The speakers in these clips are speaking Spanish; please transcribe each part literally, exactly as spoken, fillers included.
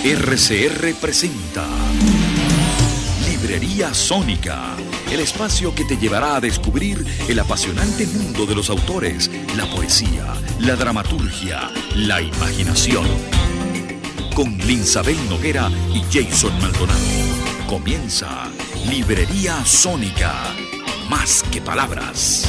R C R presenta Librería Sónica, el espacio que te llevará a descubrir el apasionante mundo de los autores, la poesía, la dramaturgia, la imaginación. Con Linsabel Noguera y Jason Maldonado. Comienza Librería Sónica, más que palabras.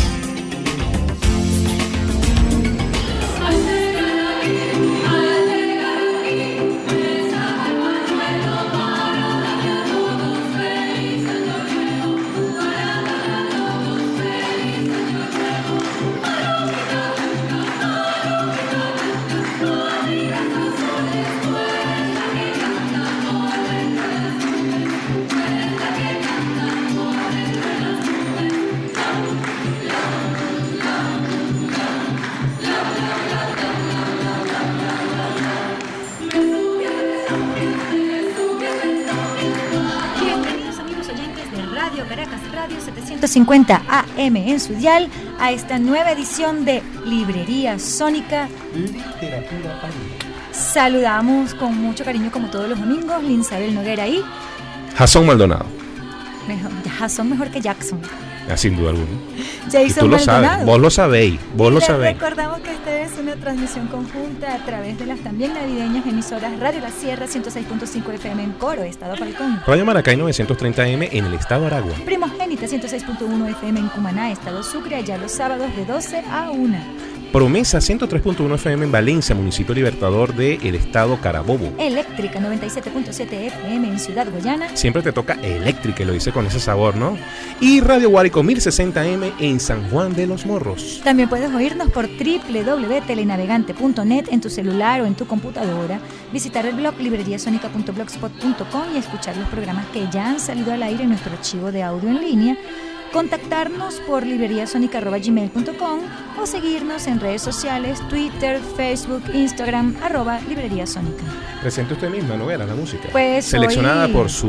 setecientos cincuenta A M en su dial a esta nueva edición de Librería Sónica Literatura Familiar. Saludamos con mucho cariño como todos los domingos Linsabel Noguera y Jason Maldonado. Mejor, Jason mejor que Jackson. Ah, sin duda alguna. Jason y tú lo Maldonado. sabes, vos lo sabéis, vos y lo les sabéis. Recordamos que esta es una transmisión conjunta a través de las también navideñas emisoras Radio La Sierra ciento seis punto cinco F M en Coro, Estado Falcón. Radio Maracay novecientos treinta M en el estado Aragua. Primogénita ciento seis punto uno F M en Cumaná, Estado Sucre, allá los sábados de doce a una. Promesa ciento tres punto uno F M en Valencia, municipio libertador del estado Carabobo. Eléctrica noventa y siete punto siete F M en Ciudad Guayana. Siempre te toca eléctrica y lo dice con ese sabor, ¿no? Y Radio Guárico mil sesenta M en San Juan de los Morros. También puedes oírnos por doble u doble u doble u punto telenavegante punto net en tu celular o en tu computadora, visitar el blog libreriasonica punto blogspot punto com y escuchar los programas que ya han salido al aire en nuestro archivo de audio en línea, contactarnos por libreriasonica arroba gmail punto com o seguirnos en redes sociales, Twitter, Facebook, Instagram, arroba libreriasónica. Presente usted misma, Noguera, la música. Pues seleccionada hoy, por su...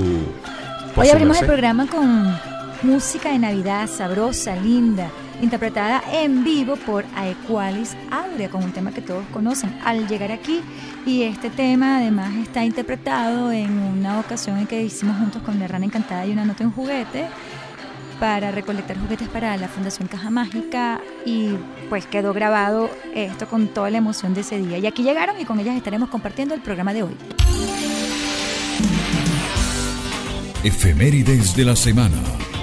Por hoy su abrimos merced. el programa con música de Navidad sabrosa, linda, interpretada en vivo por Aequalis Aurea, con un tema que todos conocen, Al llegar aquí. Y este tema además está interpretado en una ocasión en que hicimos juntos con La Rana Encantada y Una Nota en Juguete, para recolectar juguetes para la Fundación Caja Mágica, y pues quedó grabado esto con toda la emoción de ese día. Y aquí llegaron y con ellas estaremos compartiendo el programa de hoy. Efemérides de la semana.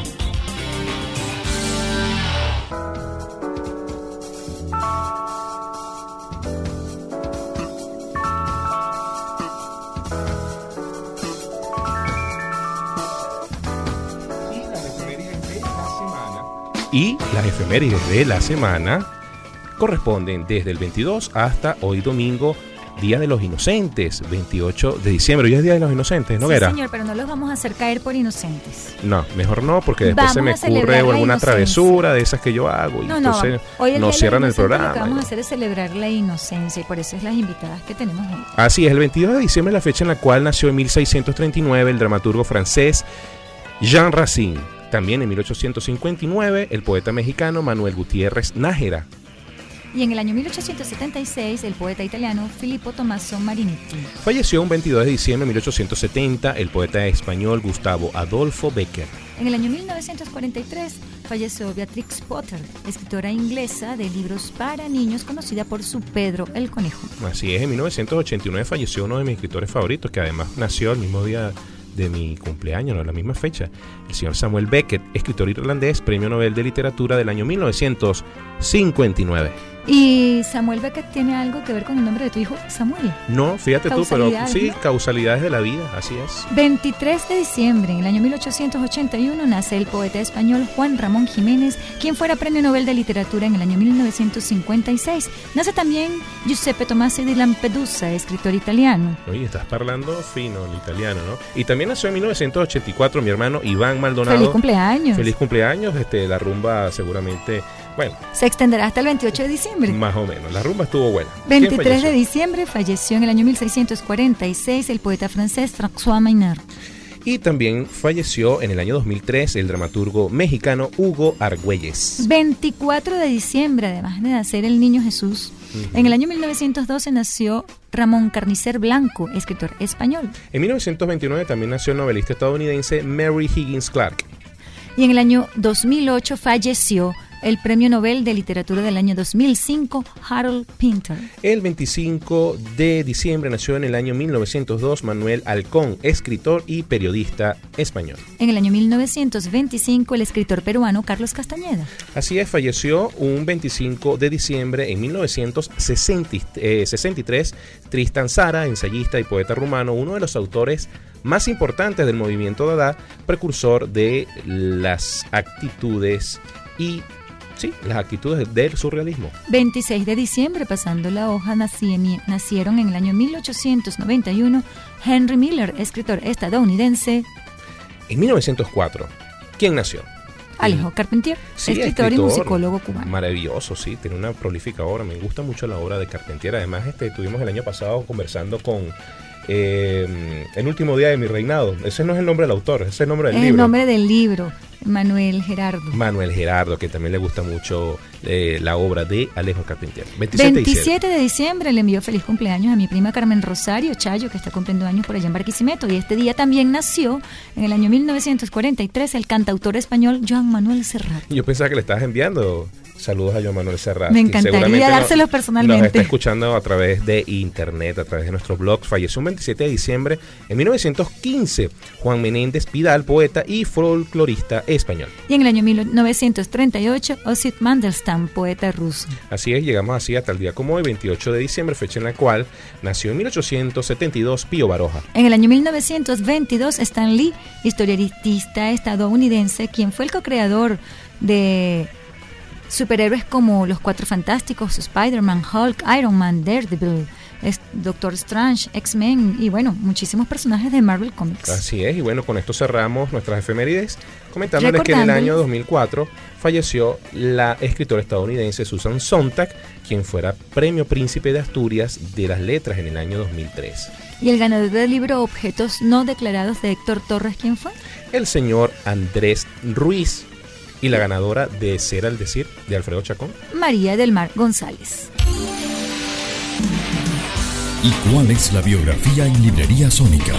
Y las efemérides de la semana corresponden desde el veintidós hasta hoy domingo, Día de los Inocentes, veintiocho de diciembre. Hoy es Día de los Inocentes, ¿no, Sí, Vera? señor, pero no los vamos a hacer caer por inocentes. No, mejor no, porque después Vamos se me a celebrar ocurre la alguna inocencia. travesura de esas que yo hago y No, no, entonces hoy el nos Día cierran de el los Inocentes programa. Lo que vamos a hacer es celebrar la inocencia, y por eso es las invitadas que tenemos hoy. Así es, el veintidós de diciembre es la fecha en la cual nació en mil seiscientos treinta y nueve el dramaturgo francés Jean Racine. También en mil ochocientos cincuenta y nueve el poeta mexicano Manuel Gutiérrez Nájera. Y en el año mil ochocientos setenta y seis el poeta italiano Filippo Tommaso Marinetti. Falleció un veintidós de diciembre de mil ochocientos setenta el poeta español Gustavo Adolfo Bécquer. En el año mil novecientos cuarenta y tres falleció Beatrix Potter, escritora inglesa de libros para niños conocida por su Pedro el Conejo. Así es, en mil novecientos ochenta y nueve falleció uno de mis escritores favoritos, que además nació el mismo día de mi cumpleaños, no, la misma fecha, el señor Samuel Beckett, escritor irlandés, premio Nobel de Literatura del año mil novecientos cincuenta y nueve. ¿Y Samuel Beckett tiene algo que ver con el nombre de tu hijo, Samuel? No, fíjate tú, pero Causalidades, sí, ¿no? causalidades de la vida, así es. veintitrés de diciembre, en el año mil ochocientos ochenta y uno, nace el poeta español Juan Ramón Jiménez, quien fuera premio Nobel de Literatura en el año mil novecientos cincuenta y seis. Nace también Giuseppe Tomasi di Lampedusa, escritor italiano. Oye, estás parlando fino el italiano, ¿no? Y también nació en mil novecientos ochenta y cuatro mi hermano Iván Maldonado. ¡Feliz cumpleaños! Feliz cumpleaños, este, la rumba seguramente, bueno, Se extenderá hasta el veintiocho de diciembre. más o menos, la rumba estuvo buena. ¿Quién veintitrés de falleció? diciembre falleció en el año mil seiscientos cuarenta y seis el poeta francés François Maynard. Y también falleció en el año dos mil tres el dramaturgo mexicano Hugo Argüelles. veinticuatro de diciembre, además de nacer el niño Jesús, Uh-huh. En el año mil novecientos doce nació Ramón Carnicer Blanco, escritor español. En mil novecientos veintinueve también nació el novelista estadounidense Mary Higgins Clark. Y en el año dos mil ocho falleció el Premio Nobel de Literatura del año dos mil cinco, Harold Pinter. El veinticinco de diciembre nació en el año mil novecientos dos Manuel Halcón, escritor y periodista español. En el año mil novecientos veinticinco, el escritor peruano Carlos Castañeda. Así es, falleció un veinticinco de diciembre en mil novecientos sesenta y tres Tristan Tzara, ensayista y poeta rumano, uno de los autores más importantes del movimiento Dada, precursor de las actitudes y Sí, las actitudes del surrealismo. veintiséis de diciembre, pasando la hoja, nací, nacieron en el año mil ochocientos noventa y uno Henry Miller, escritor estadounidense. En mil novecientos cuatro, ¿quién nació? Alejo Carpentier, sí, escritor, escritor y musicólogo cubano. Maravilloso, sí, tiene una prolífica obra. Me gusta mucho la obra de Carpentier. Además, este, estuvimos el año pasado conversando con eh, El último día de mi reinado. Ese no es el nombre del autor, ese es el nombre del es libro. El nombre del libro. Manuel Gerardo. Manuel Gerardo, que también le gusta mucho eh, la obra de Alejo Carpentier. veintisiete, veintisiete de diciembre le envío feliz cumpleaños a mi prima Carmen Rosario Chayo, que está cumpliendo años por allá en Barquisimeto. Y este día también nació, en el año mil novecientos cuarenta y tres, el cantautor español Joan Manuel Serrat. Yo pensaba que le estabas enviando saludos a Joan Manuel Serrat. Me encantaría dárselos no, personalmente. Nos está escuchando a través de internet, a través de nuestros blogs. Falleció un veintisiete de diciembre en mil novecientos quince Juan Menéndez Pidal, poeta y folclorista español. Y en el año mil novecientos treinta y ocho, Osip Mandelstam, poeta ruso. Así es, llegamos así hasta el día como hoy, veintiocho de diciembre, fecha en la cual nació en mil ochocientos setenta y dos Pío Baroja. En el año mil novecientos veintidós, Stan Lee, historietista estadounidense, quien fue el co-creador de superhéroes como Los Cuatro Fantásticos, Spider-Man, Hulk, Iron Man, Daredevil, Doctor Strange, X-Men y bueno, muchísimos personajes de Marvel Comics. Así es, y bueno, con esto cerramos nuestras efemérides, comentándoles que en el año dos mil cuatro falleció la escritora estadounidense Susan Sontag, quien fuera Premio Príncipe de Asturias de las Letras en el año dos mil tres. ¿Y el ganador del libro Objetos no declarados de Héctor Torres, quién fue? El señor Andrés Ruiz. Y la ganadora de Ser al Decir, de Alfredo Chacón, María del Mar González. ¿Y cuál es la biografía en Librería Sónica?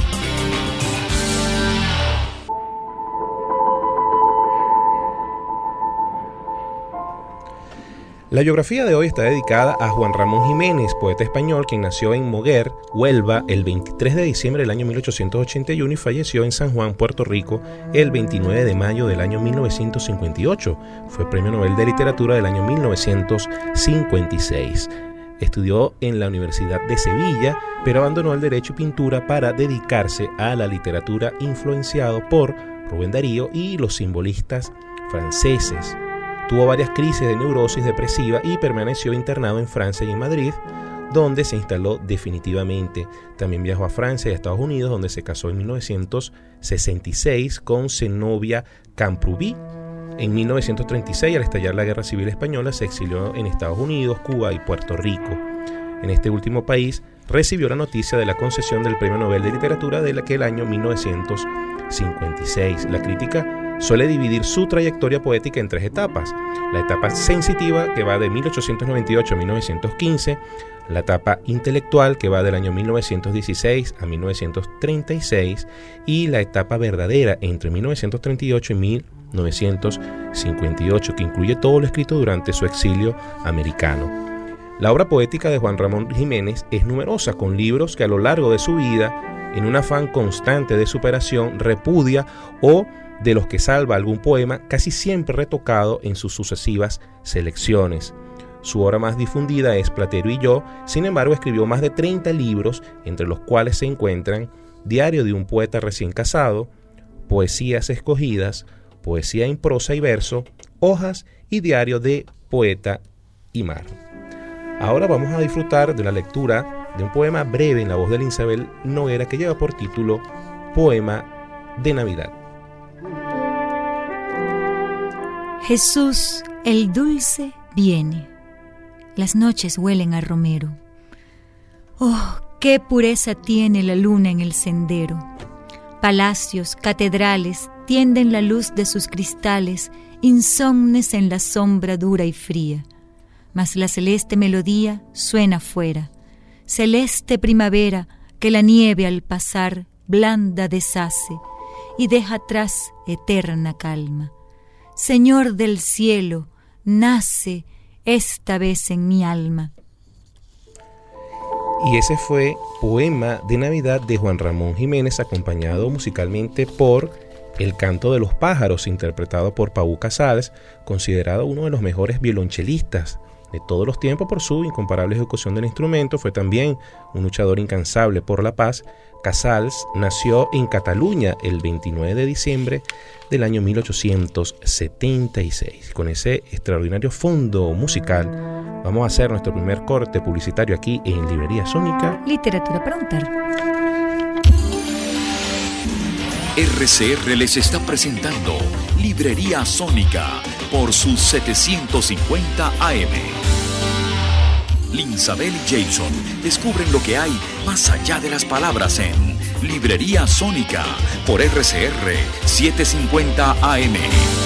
La biografía de hoy está dedicada a Juan Ramón Jiménez, poeta español, quien nació en Moguer, Huelva, el veintitrés de diciembre del año mil ochocientos ochenta y uno y falleció en San Juan, Puerto Rico, el veintinueve de mayo del año mil novecientos cincuenta y ocho. Fue Premio Nobel de Literatura del año mil novecientos cincuenta y seis. Estudió en la Universidad de Sevilla, pero abandonó el Derecho y Pintura para dedicarse a la literatura, influenciado por Rubén Darío y los simbolistas franceses. Tuvo varias crisis de neurosis depresiva y permaneció internado en Francia y en Madrid, donde se instaló definitivamente. También viajó a Francia y a Estados Unidos, donde se casó en mil novecientos sesenta y seis con Zenobia Camprubí. En mil novecientos treinta y seis, al estallar la Guerra Civil Española, se exilió en Estados Unidos, Cuba y Puerto Rico. En este último país recibió la noticia de la concesión del Premio Nobel de Literatura de aquel año mil novecientos cincuenta y seis. La crítica suele dividir su trayectoria poética en tres etapas: la etapa sensitiva, que va de mil ochocientos noventa y ocho a mil novecientos quince, la etapa intelectual, que va del año mil novecientos dieciséis a mil novecientos treinta y seis, y la etapa verdadera entre mil novecientos treinta y ocho y mil novecientos cincuenta y ocho, que incluye todo lo escrito durante su exilio americano. La obra poética de Juan Ramón Jiménez es numerosa, con libros que a lo largo de su vida, en un afán constante de superación, repudia o de los que salva algún poema, casi siempre retocado en sus sucesivas selecciones. Su obra más difundida es Platero y yo. Sin embargo, escribió más de treinta libros, entre los cuales se encuentran Diario de un poeta recién casado, Poesías escogidas, Poesía en prosa y verso, Hojas y Diario de poeta y mar. Ahora vamos a disfrutar de la lectura de un poema breve en la voz de Isabel Noguera, que lleva por título Poema de Navidad. Jesús el dulce viene, las noches huelen a romero. Oh, qué pureza tiene la luna en el sendero. Palacios, catedrales tienden la luz de sus cristales, insomnes en la sombra dura y fría. mas la celeste melodía suena fuera. Celeste primavera que la nieve al pasar blanda deshace y deja atrás eterna calma. Señor del cielo, nace esta vez en mi alma. Y ese fue Poema de Navidad de Juan Ramón Jiménez, acompañado musicalmente por El canto de los pájaros, interpretado por Pau Casals, considerado uno de los mejores violonchelistas de todos los tiempos por su incomparable ejecución del instrumento. Fue también un luchador incansable por la paz. Casals nació en Cataluña el veintinueve de diciembre del año mil ochocientos setenta y seis. Con ese extraordinario fondo musical vamos a hacer nuestro primer corte publicitario aquí en Librería Sónica. Literatura para untar. R C R les está presentando Librería Sónica por sus setecientos cincuenta A M. Linsabel y Jason descubren lo que hay más allá de las palabras en Librería Sónica por R C R setecientos cincuenta A M.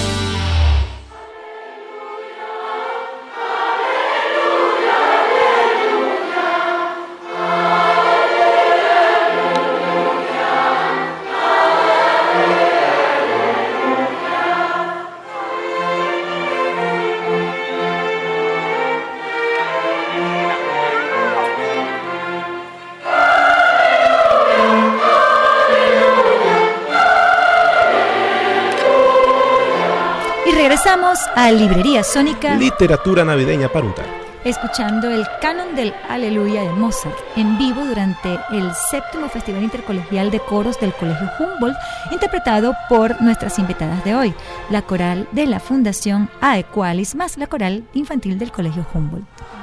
Regresamos a Librería Sónica. Literatura navideña para untar. Escuchando el canon del Aleluya de Mozart en vivo durante el séptimo Festival Intercolegial de Coros del Colegio Humboldt, interpretado por nuestras invitadas de hoy, la coral de la Fundación Aequalis más la coral infantil del Colegio Humboldt.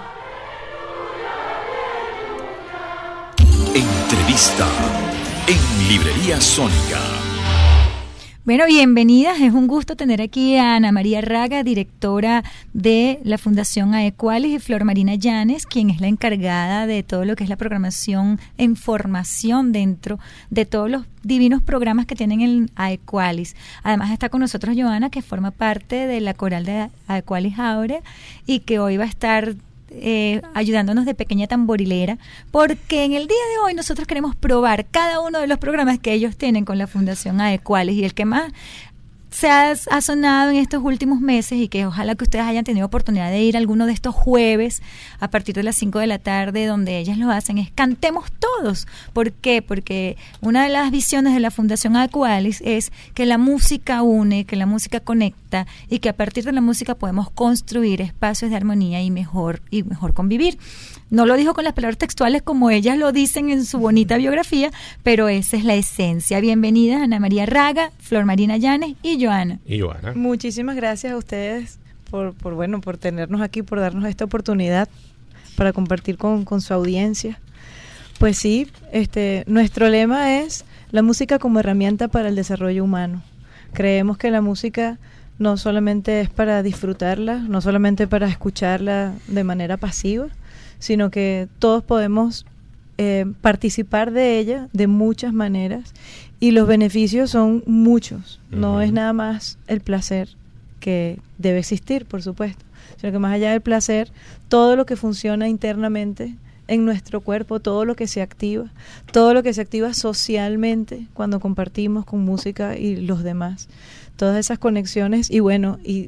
Entrevista en Librería Sónica. Bueno, bienvenidas. Es un gusto tener aquí a Ana María Raga, directora de la Fundación Aequalis, y Flor Marina Llanes, quien es la encargada de todo lo que es la programación en formación dentro de todos los divinos programas que tienen en Aequalis. Además está con nosotros Joana, que forma parte de la coral de Aequalis Aurea y que hoy va a estar Eh, ayudándonos de pequeña tamborilera, porque en el día de hoy nosotros queremos probar cada uno de los programas que ellos tienen con la Fundación Aequalis, y el que más se ha, ha sonado en estos últimos meses, y que ojalá que ustedes hayan tenido oportunidad de ir a alguno de estos jueves a partir de las cinco de la tarde, donde ellas lo hacen, es Cantemos Todos. ¿Por qué? Porque una de las visiones de la Fundación Aequalis es que la música une, que la música conecta, y que a partir de la música podemos construir espacios de armonía y mejor, y mejor convivir. No lo dijo con las palabras textuales como ellas lo dicen en su bonita biografía, pero esa es la esencia. Bienvenidas Ana María Raga, Flor Marina Llanes y Joana. Y Joana. Muchísimas gracias a ustedes por, por bueno, por tenernos aquí, por darnos esta oportunidad para compartir con, con su audiencia. Pues sí, este, nuestro lema es la música como herramienta para el desarrollo humano. Creemos que la música no solamente es para disfrutarla, no solamente para escucharla de manera pasiva, sino que todos podemos eh, participar de ella de muchas maneras, y los beneficios son muchos. Uh-huh. No es nada más el placer, que debe existir, por supuesto, sino que más allá del placer, todo lo que funciona internamente en nuestro cuerpo, todo lo que se activa, todo lo que se activa socialmente cuando compartimos con música y los demás, todas esas conexiones. Y bueno, y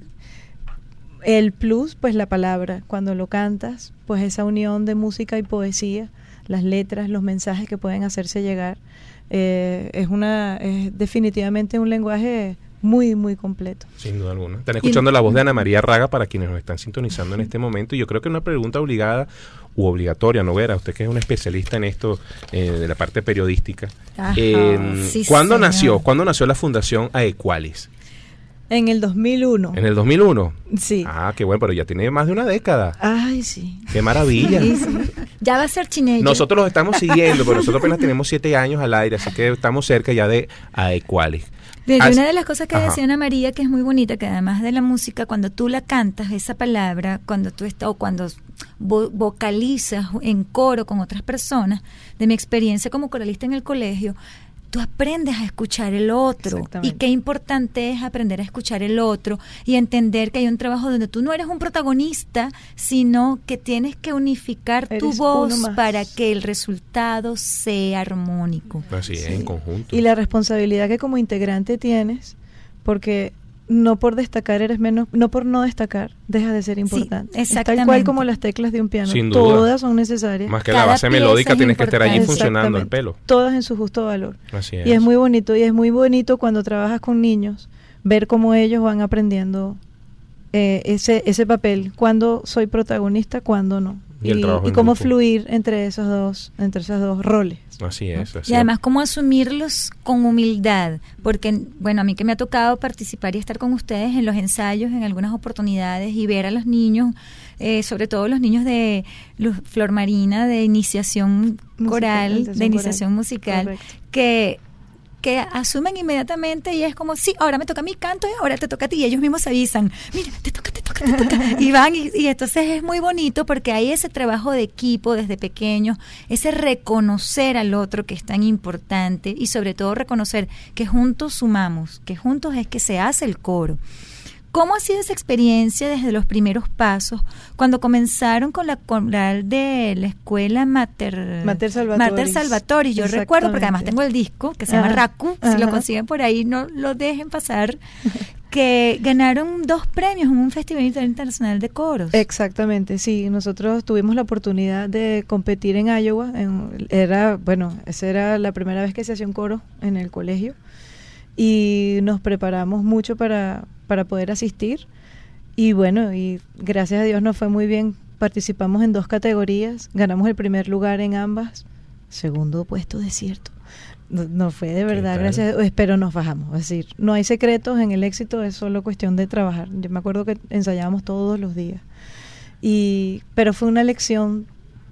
el plus, pues la palabra, cuando lo cantas, pues esa unión de música y poesía, las letras, los mensajes que pueden hacerse llegar, eh, es una es definitivamente un lenguaje muy, muy completo. Sin duda alguna. Están escuchando y la voz de Ana María Raga para quienes nos están sintonizando en este momento, y yo creo que una pregunta obligada u obligatoria, Noguera, usted que es una especialista en esto, eh, de la parte periodística. Ajá, eh, sí, ¿Cuándo señor. nació? ¿Cuándo nació la Fundación Aequalis? En el dos mil uno. ¿En el dos mil uno? Sí. Ah, qué bueno, pero ya tiene más de una década. Ay, sí. ¡Qué maravilla! Sí, sí. Ya va a ser teenager. Nosotros los estamos siguiendo, pero nosotros apenas tenemos siete años al aire, así que estamos cerca ya de Aequalis. De, As- una de las cosas que Ajá. decía Ana María, que es muy bonita, que además de la música, cuando tú la cantas, esa palabra, cuando tú estás, o cuando vo- vocalizas en coro con otras personas, de mi experiencia como coralista en el colegio, tú aprendes a escuchar el otro. Y qué importante es aprender a escuchar el otro y entender que hay un trabajo donde tú no eres un protagonista, sino que tienes que unificar eres tu voz para que el resultado sea armónico. Así es, sí. En conjunto. Y la responsabilidad que como integrante tienes, porque no por destacar eres menos, no por no destacar dejas de ser importante. Sí, exactamente. Tal cual como las teclas de un piano. Sin duda. Todas son necesarias. Más que Cada la base melódica tienes que estar allí funcionando el pelo. Todas en su justo valor. Así es. Y es muy bonito, y es muy bonito cuando trabajas con niños, ver cómo ellos van aprendiendo eh, ese ese papel, cuándo soy protagonista, cuándo no. Y, el y, trabajo y cómo grupo. fluir entre esos dos, entre esos dos roles. Así es, así y además cómo asumirlos con humildad, porque bueno, a mí que me ha tocado participar y estar con ustedes en los ensayos en algunas oportunidades y ver a los niños, eh, sobre todo los niños de Luz Flor Marina, de iniciación musical, coral, iniciación de iniciación coral. musical, correcto. que que asumen inmediatamente y es como, sí, ahora me toca mi canto y ahora te toca a ti, y ellos mismos se avisan, mira, te toca, te toca, te toca, y van, y, y entonces es muy bonito porque hay ese trabajo de equipo desde pequeños, ese reconocer al otro que es tan importante y sobre todo reconocer que juntos sumamos, que juntos es que se hace el coro. ¿Cómo ha sido esa experiencia desde los primeros pasos, cuando comenzaron con la coral de la escuela Mater, Mater Salvatoris? Mater Salvatoris, yo recuerdo, porque además tengo el disco, que se Ajá. llama Raku, si Ajá. lo consiguen por ahí, no lo dejen pasar, que ganaron dos premios en un Festival Internacional de Coros. Exactamente, sí, nosotros tuvimos la oportunidad de competir en Iowa, en, era, bueno, esa era la primera vez que se hacía un coro en el colegio, y nos preparamos mucho para... para poder asistir y bueno, y gracias a Dios nos fue muy bien, participamos en dos categorías, ganamos el primer lugar en ambas, segundo puesto desierto, no, no fue de verdad, gracias a Dios, pero nos bajamos, es decir, no hay secretos en el éxito, es solo cuestión de trabajar. Yo me acuerdo que ensayábamos todos los días, y pero fue una lección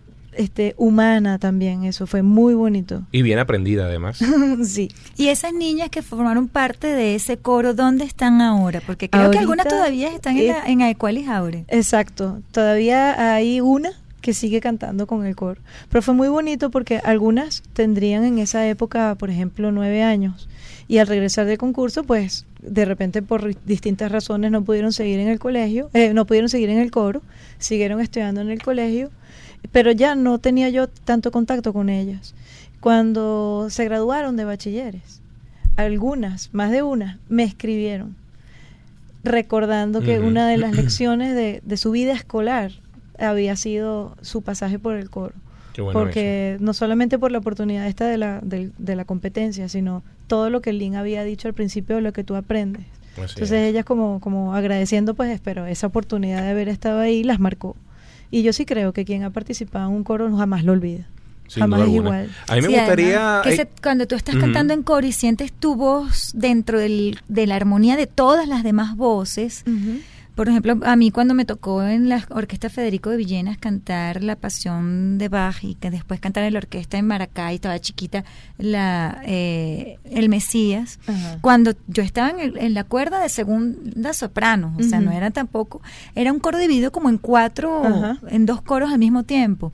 este humana también, eso fue muy bonito. Y bien aprendida además. Sí. Y esas niñas que formaron parte de ese coro, ¿dónde están ahora? Porque creo Ahorita, que algunas todavía están en, la, en Aequalis Aure. Exacto, todavía hay una que sigue cantando con el coro, pero fue muy bonito porque algunas tendrían en esa época, por ejemplo, nueve años, y al regresar del concurso, pues de repente por distintas razones no pudieron seguir en el colegio, eh, no pudieron seguir en el coro, siguieron estudiando en el colegio, pero ya no tenía yo tanto contacto con ellas. Cuando se graduaron de bachilleres, algunas, más de una, me escribieron recordando que uh-huh. una de las lecciones de, de su vida escolar había sido su pasaje por el coro. Qué bueno porque eso. No solamente por la oportunidad esta de la, de, de la competencia, sino todo lo que Lynn había dicho al principio de lo que tú aprendes. Así Entonces es. Ellas como, como agradeciendo, pues, pero esa oportunidad de haber estado ahí las marcó. Y yo sí creo que quien ha participado en un coro jamás lo olvida. Sin jamás es alguna. igual. A mí me sí, gustaría... que se, cuando tú estás uh-huh. cantando en coro y sientes tu voz dentro del, de la armonía de todas las demás voces... Uh-huh. Por ejemplo, a mí cuando me tocó en la Orquesta Federico de Villenas cantar La Pasión de Bach y que después cantar en la orquesta en Maracay, estaba chiquita, la eh, el Mesías, uh-huh. cuando yo estaba en, el, en la cuerda de segunda soprano, o uh-huh. sea, no era tampoco, era un coro dividido como en cuatro, uh-huh. en dos coros al mismo tiempo.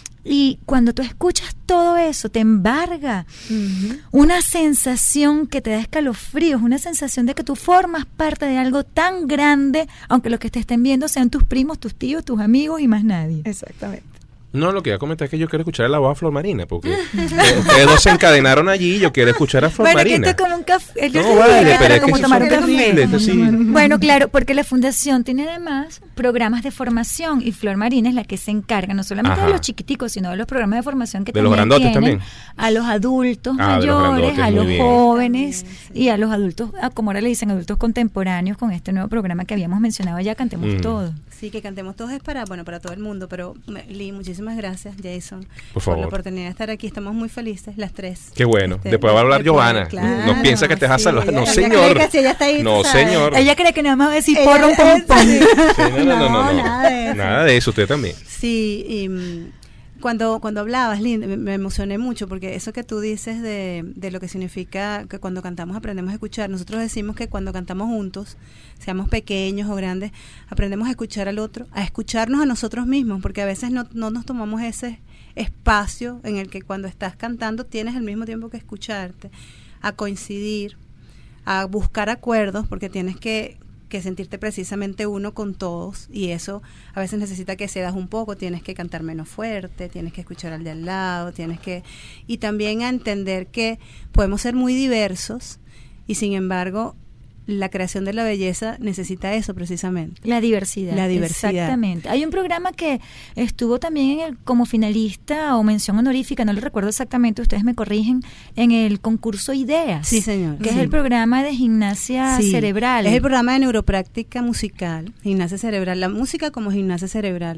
Y cuando tú escuchas todo eso, te embarga uh-huh. una sensación que te da escalofríos, una sensación de que tú formas parte de algo tan grande, aunque los que te estén viendo sean tus primos, tus tíos, tus amigos y más nadie. Exactamente. No, lo que iba a comentar es que yo quiero escuchar la voz a Flor Marina, porque ustedes dos se encadenaron allí y yo quiero escuchar a Flor bueno, Marina. Bueno, que esto es como un café. No, vale, pero es como que tomar un café. Esto sí. Bueno, claro, porque la Fundación tiene además programas de formación y Flor Marina es la que se encarga no solamente Ajá. de los chiquiticos, sino de los programas de formación que de también los grandotes tienen también. A los adultos ah, mayores, los grandotes, a los bien. jóvenes También, sí. y a los adultos, como ahora le dicen, adultos contemporáneos con este nuevo programa que habíamos mencionado ya, Cantemos mm. Todo. Sí, que Cantemos Todos es para, bueno, para todo el mundo, pero Lee, muchísimas gracias, Jason, por, favor. por la oportunidad de estar aquí. Estamos muy felices, las tres. Qué bueno. Este, Después va a hablar después, Giovanna. Claro, no piensa que te vas sí, a salvar. No, ella señor. cree que sí, ella está ahí, no, sabes. señor. Ella cree que nada más va a decir Ella, porro, pom, pom. sí. Sí, no, no, no, no, no. Nada de eso. Nada de eso, usted también. Sí, y mm, cuando cuando hablabas, Linda, me, me emocioné mucho porque eso que tú dices de, de lo que significa que cuando cantamos aprendemos a escuchar. Nosotros decimos que cuando cantamos juntos, seamos pequeños o grandes, aprendemos a escuchar al otro, a escucharnos a nosotros mismos, porque a veces no, no nos tomamos ese espacio en el que cuando estás cantando tienes al mismo tiempo que escucharte. a coincidir, a buscar acuerdos, porque tienes que, que sentirte precisamente uno con todos, y eso a veces necesita que cedas un poco, tienes que cantar menos fuerte, tienes que escuchar al de al lado, tienes que, y también a entender que podemos ser muy diversos, y sin embargo la creación de la belleza necesita eso precisamente. La diversidad. La diversidad. Exactamente. Hay un programa que estuvo también en el, como finalista o mención honorífica, no lo recuerdo exactamente, ustedes me corrigen, en el concurso Ideas. Sí, señor. Que sí. es el programa de gimnasia sí. cerebral. Es el programa de neuropráctica musical, gimnasia cerebral, la música como gimnasia cerebral.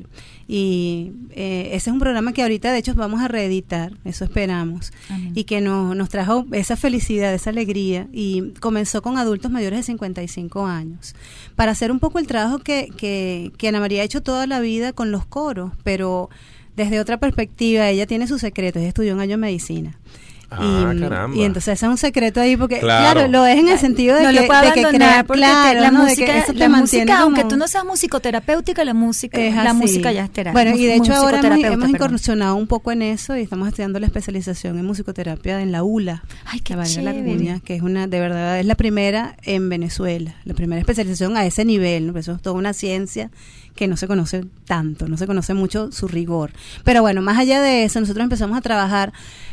Y eh, ese es un programa que ahorita de hecho vamos a reeditar, eso esperamos. Amén. Y que nos, nos trajo esa felicidad, esa alegría, y comenzó con adultos mayores de cincuenta y cinco años, para hacer un poco el trabajo que, que, que Ana María ha hecho toda la vida con los coros, pero desde otra perspectiva. Ella tiene sus secretos, ella estudió un año de medicina. Ah, y, caramba. y entonces ese es un secreto ahí, porque Claro. claro, lo es en el sentido de no que, lo puedo de que abandonar crea, porque claro, la ¿no? música, de que eso te la mantiene música como- aunque tú no seas musicoterapéutica, la música, Es la así. música ya es terapia. Bueno, y de hecho ahora hemos, musicoterapeuta, hemos perdón. incursionado un poco en eso y estamos estudiando la especialización en musicoterapia en la U L A. Ay, qué la María chévere. Larguña, que es una, de verdad, es la primera en Venezuela, la primera especialización a ese nivel, ¿no? Eso es toda una ciencia que no se conoce tanto, no se conoce mucho su rigor. Pero bueno, más allá de eso, nosotros empezamos a trabajar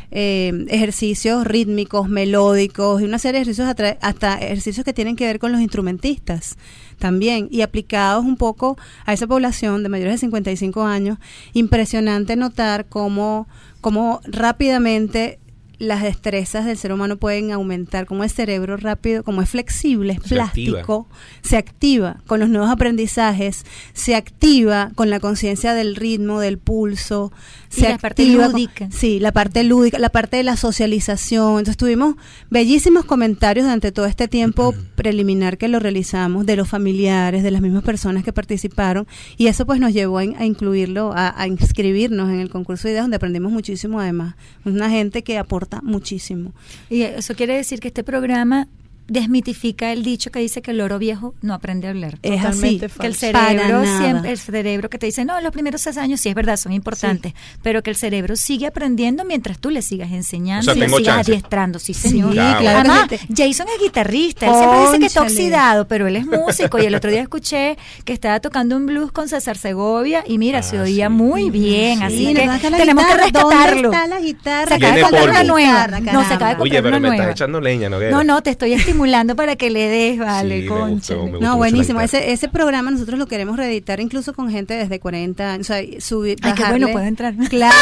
eh, ejercicios rítmicos, melódicos, y una serie de ejercicios, atra- hasta ejercicios que tienen que ver con los instrumentistas también, y aplicados un poco a esa población de mayores de cincuenta y cinco años. Impresionante notar cómo, cómo rápidamente las destrezas del ser humano pueden aumentar, como el cerebro rápido, como es flexible, es Se plástico, se activa con los nuevos aprendizajes, se activa con la conciencia del ritmo, del pulso, Y se la parte activa lúdica. Con, sí, la parte lúdica, la parte de la socialización. Entonces tuvimos bellísimos comentarios durante todo este tiempo preliminar que lo realizamos, de los familiares, de las mismas personas que participaron, y eso pues nos llevó a, in- a incluirlo, a, a inscribirnos en el concurso de ideas, donde aprendimos muchísimo además. Una gente que aporta muchísimo. Y eso quiere decir que este programa desmitifica el dicho que dice que el loro viejo no aprende a hablar. Es así. Totalmente Que el falso. Para cerebro nada. siempre, el cerebro que te dice, no, los primeros seis años sí es verdad, son importantes, pero que el cerebro sigue aprendiendo mientras tú le sigas enseñando O sea, y le tengo sigas chance. adiestrando, sí Sí, señor. Claro. claro. que Además, sí. Jason es guitarrista, él siempre dice que está Cónchale. oxidado, pero él es músico, y el otro día escuché que estaba tocando un blues con César Segovia, y mira, Ah, se oía sí. muy bien, Sí, así ¿dónde que está la tenemos que guitarra? ¿Dónde rescatarlo. está la guitarra? Se acaba de Tiene comprar una polvo. nueva. Guitarra, No, se acaba de caramba. Oye, comprar pero una me nueva. estás echando leña, ¿no? No, no, te estoy estimulando para que le des, vale, Sí, me concha. gustó, me gustó. No, mucho buenísimo. la guitarra. Ese, ese programa nosotros lo queremos reeditar incluso con gente desde cuarenta años. O sea, subir, Ay, qué bajarle- bueno, puedo entrar.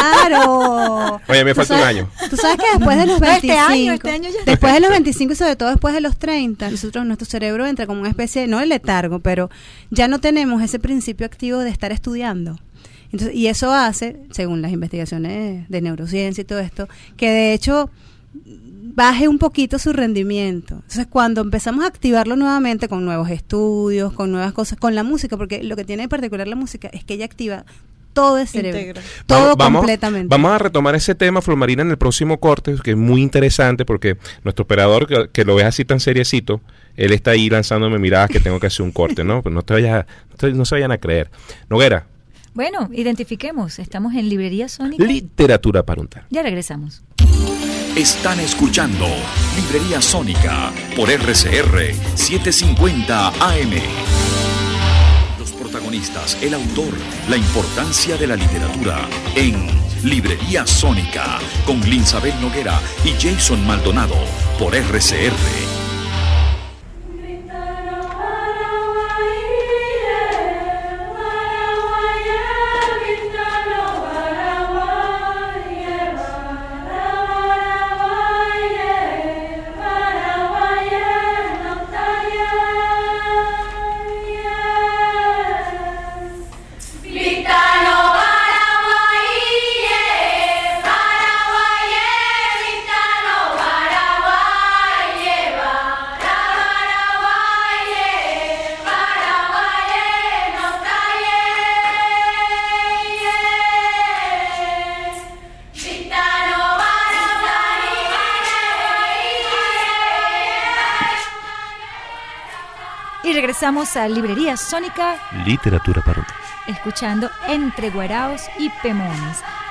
Claro. Oye, me Tú falta un sabes- año. Tú sabes que después de los No, este veinticinco, año, este año ya. después de los veinticinco y sobre todo después de los treinta, nosotros, nuestro cerebro entra como una especie de, no de letargo, pero ya no tenemos ese principio activo de estar estudiando. Entonces, y eso hace, según las investigaciones de neurociencia y todo esto, que de hecho baje un poquito su rendimiento. Entonces, cuando empezamos a activarlo nuevamente con nuevos estudios, con nuevas cosas, con la música, porque lo que tiene de particular la música es que ella activa todo el cerebro, Integra. todo vamos, completamente. Vamos a retomar ese tema, Flor Marina, en el próximo corte, que es muy interesante porque nuestro operador, que, que lo ves así tan seriecito, él está ahí lanzándome miradas que tengo que hacer un corte, ¿no? Pues no te vayas, no, te- no se vayan a creer. Noguera, Bueno, identifiquemos, estamos en Librería Sónica. literatura para untar. Ya regresamos. Están escuchando Librería Sónica por R C R setecientos cincuenta A M. Los protagonistas, el autor, la importancia de la literatura en Librería Sónica con Linsabel Noguera y Jason Maldonado por R C R. Y regresamos a Librería Sónica, Literatura para untar. escuchando Entre Guaraos y Pemones.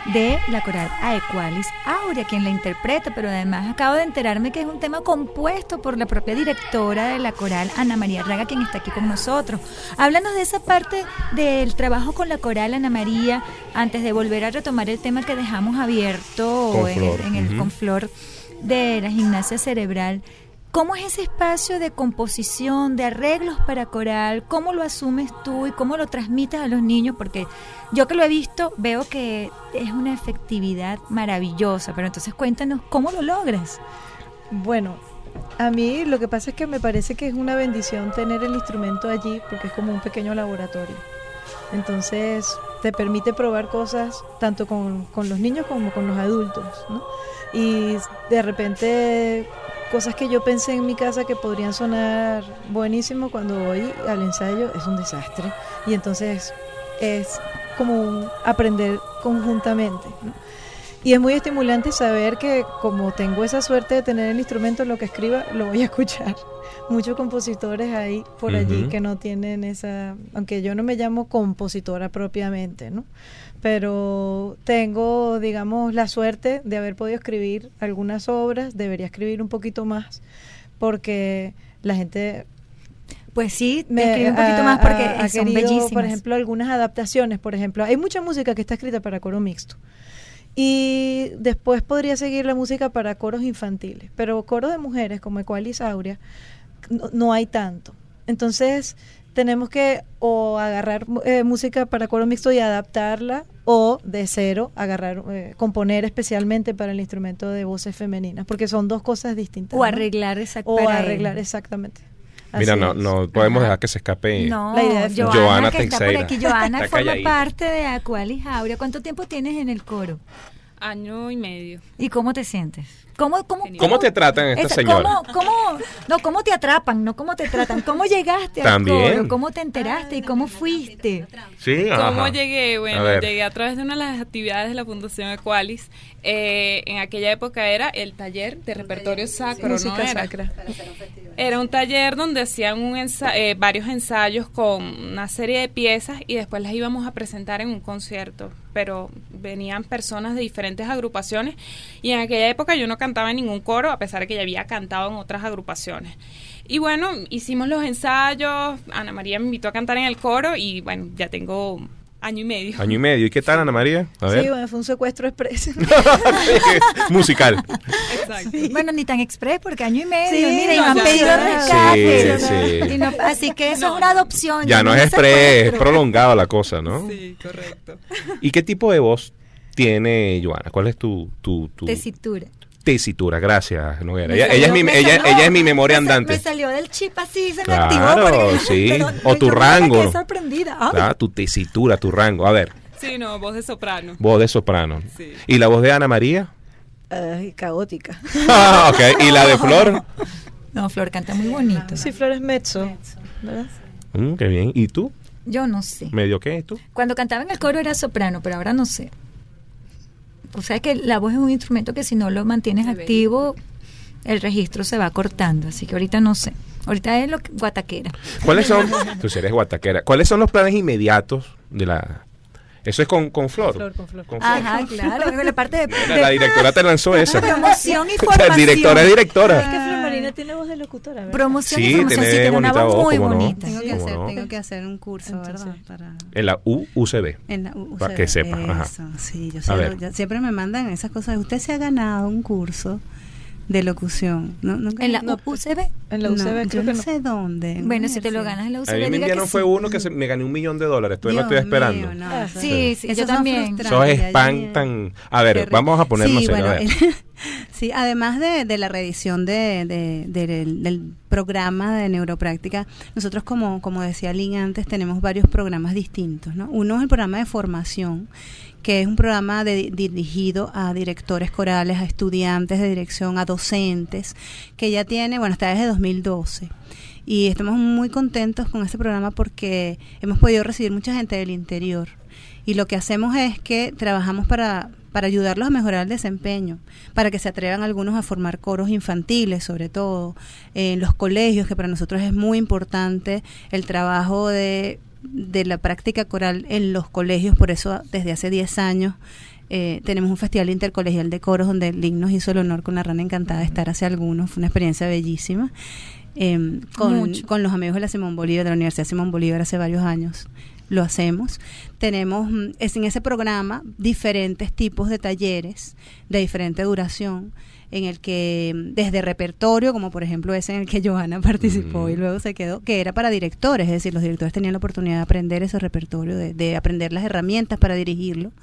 de la coral Aequalis Aurea, quien la interpreta, pero además acabo de enterarme que es un tema compuesto por la propia directora de la coral, Ana María Raga, quien está aquí con nosotros. Háblanos de esa parte del trabajo con la coral, Ana María, antes de volver a retomar el tema que dejamos abierto Con en, Flor. el, en el Uh-huh. con Flor de la gimnasia cerebral. ¿Cómo es ese espacio de composición, de arreglos para coral? ¿Cómo lo asumes tú y cómo lo transmites a los niños? Porque yo que lo he visto veo que es una efectividad maravillosa, pero entonces cuéntanos cómo lo logras. Bueno, a mí lo que pasa es que me parece que es una bendición tener el instrumento allí porque es como un pequeño laboratorio. Entonces te permite probar cosas tanto con, con los niños como con los adultos, ¿no? Y de repente cosas que yo pensé en mi casa que podrían sonar buenísimo, cuando voy al ensayo es un desastre. Y entonces es como un aprender conjuntamente, ¿no? Y es muy estimulante saber que como tengo esa suerte de tener el instrumento, lo que escriba lo voy a escuchar. Muchos compositores hay por allí Ujú. que no tienen esa, aunque yo no me llamo compositora propiamente, ¿no? Pero tengo, digamos, la suerte de haber podido escribir algunas obras. Debería escribir un poquito más porque la gente Pues sí, me escribe un poquito ha- más porque ha- ha son querido, bellísimas. por ejemplo, algunas adaptaciones. Por ejemplo, hay mucha música que está escrita para coro mixto. Y después podría seguir la música para coros infantiles, pero coros de mujeres como Aequalis Aurea no, no hay tanto. Entonces tenemos que o agarrar eh, música para coro mixto y adaptarla, o de cero agarrar, eh, componer especialmente para el instrumento de voces femeninas, porque son dos cosas distintas. o ¿no? arreglar exact- O para arreglar, él. exactamente. Mira, Así no, es. no podemos Ajá. dejar que se escape. No, La idea de Joana, Joana que está por Teixeira. aquí. Joana Está forma calladita. parte de Aequalis Aurea. ¿Cuánto tiempo tienes en el coro? Año y medio. ¿Y cómo te sientes? ¿Cómo, cómo, ¿Cómo te tratan esta esa- señora? ¿cómo, cómo, no, ¿cómo te atrapan? No, ¿cómo te tratan? ¿Cómo llegaste al También. coro? ¿Cómo te enteraste y cómo fuiste? Sí, ¿Cómo ajá. llegué? A Bueno, ver. llegué a través de una de las actividades de la Fundación Aequalis. Eh, en aquella época era el taller de repertorio sacro, ¿no? Música Era. sacra. Era un taller donde hacían un ensa- eh, varios ensayos con una serie de piezas y después las íbamos a presentar en un concierto, pero venían personas de diferentes agrupaciones y en aquella época yo no cantaba en ningún coro, a pesar de que ya había cantado en otras agrupaciones. Y bueno, hicimos los ensayos, Ana María me invitó a cantar en el coro y bueno, ya tengo año y medio. Año y medio. ¿Y qué tal, Ana María? A ver. Sí, bueno, fue un secuestro expreso. Musical. Exacto. Bueno, ni tan express, porque año y medio. Sí, mira, y no, me han ya, pedido ya. rescate. Sí, sí. Y no- así que eso es una adopción. Ya no es es express, es secuestro. prolongado la cosa, ¿no? Sí, correcto. ¿Y qué tipo de voz tiene Joana? ¿Cuál es tu, tu, tu Tesitura. tesitura? Gracias, Noguera. Me Ella, salió- ella es mi, me ella, salió- ella es mi memoria me sa- andante. Me salió del chip así, se me Claro, activó. porque- sí. pero O yo tu me rango. quedé sorprendida. Ay, Claro, tu tesitura, tu rango. A ver, Sí, no, voz de soprano. voz de soprano. Sí. ¿Y la voz de Ana María? Ay, caótica. Ah, ok. ¿Y la de Flor? No, Flor canta muy bonito. Sí, Flores Mezzo, ¿verdad? Mm, qué bien. ¿Y tú? Yo no sé. ¿Medio qué tú? Cuando cantaba en el coro era soprano, pero ahora no sé. O sea que la voz es un instrumento que si no lo mantienes Se ve. activo, el registro se va cortando. Así que ahorita no sé. Ahorita es lo que, guataquera. ¿Cuáles son? Tú si eres guataquera. ¿Cuáles son los planes inmediatos de la... Eso es con, con Flor. Flor, con Flor. Con Flor. Ajá, claro. en La parte de, Mira, de la directora te lanzó esa. promoción y La formación. directora es Es directora. que Flor Marina tiene voz de locutora, ¿verdad? Promoción Sí, y formación. tiene Sí, tiene una bonita voz voz, muy ¿cómo no? bonita. Tengo que ¿Cómo hacer, no? tengo que hacer un curso, Entonces, ¿verdad? Para En la U U C B. en la U- Para U C B. que sepa, ajá. Eso, sí, yo A sé, ver. ya- siempre me mandan esas cosas. Usted se ha ganado un curso de locución. ¿No? ¿Nunca? En la No, U C B. En la U C B No, creo yo que no no. sé dónde. en Bueno, una si te lo universidad. ganas en la U C A B, mí me diga enviaron que fue sí. uno que se, me gané un millón de dólares. Todavía Dios me estoy esperando. mío, no, Ah, eso- Sí, sí, yo esos son también. Eso frustrantes, es ya spam llegué. tan... A ver, Qué vamos a ponernos sí, serios, bueno, a ver. sí, además de, de la reedición de, de- de- del, del programa de neuropráctica, nosotros como, como decía Lynn antes, tenemos varios programas distintos, ¿no? Uno es el programa de formación, que es un programa de- dirigido a directores corales, a estudiantes de dirección, a docentes, que ya tiene, bueno, está desde dos mil doce. Y estamos muy contentos con este programa porque hemos podido recibir mucha gente del interior. Y lo que hacemos es que trabajamos para, para ayudarlos a mejorar el desempeño, para que se atrevan algunos a formar coros infantiles, sobre todo en los colegios, que para nosotros es muy importante el trabajo de, de la práctica coral en los colegios. Por eso desde hace diez años Eh, tenemos un festival intercolegial de coros donde Lin nos hizo el honor con La Rana Encantada de estar hace algunos, fue una experiencia bellísima. Eh, con, con los amigos de la Simón Bolívar, de la Universidad Simón Bolívar hace varios años lo hacemos. Tenemos es en ese programa diferentes tipos de talleres de diferente duración, en el que desde repertorio, como por ejemplo ese en el que Johanna participó mm. y luego se quedó, que era para directores, es decir, los directores tenían la oportunidad de aprender ese repertorio, de, de aprender las herramientas para dirigirlo,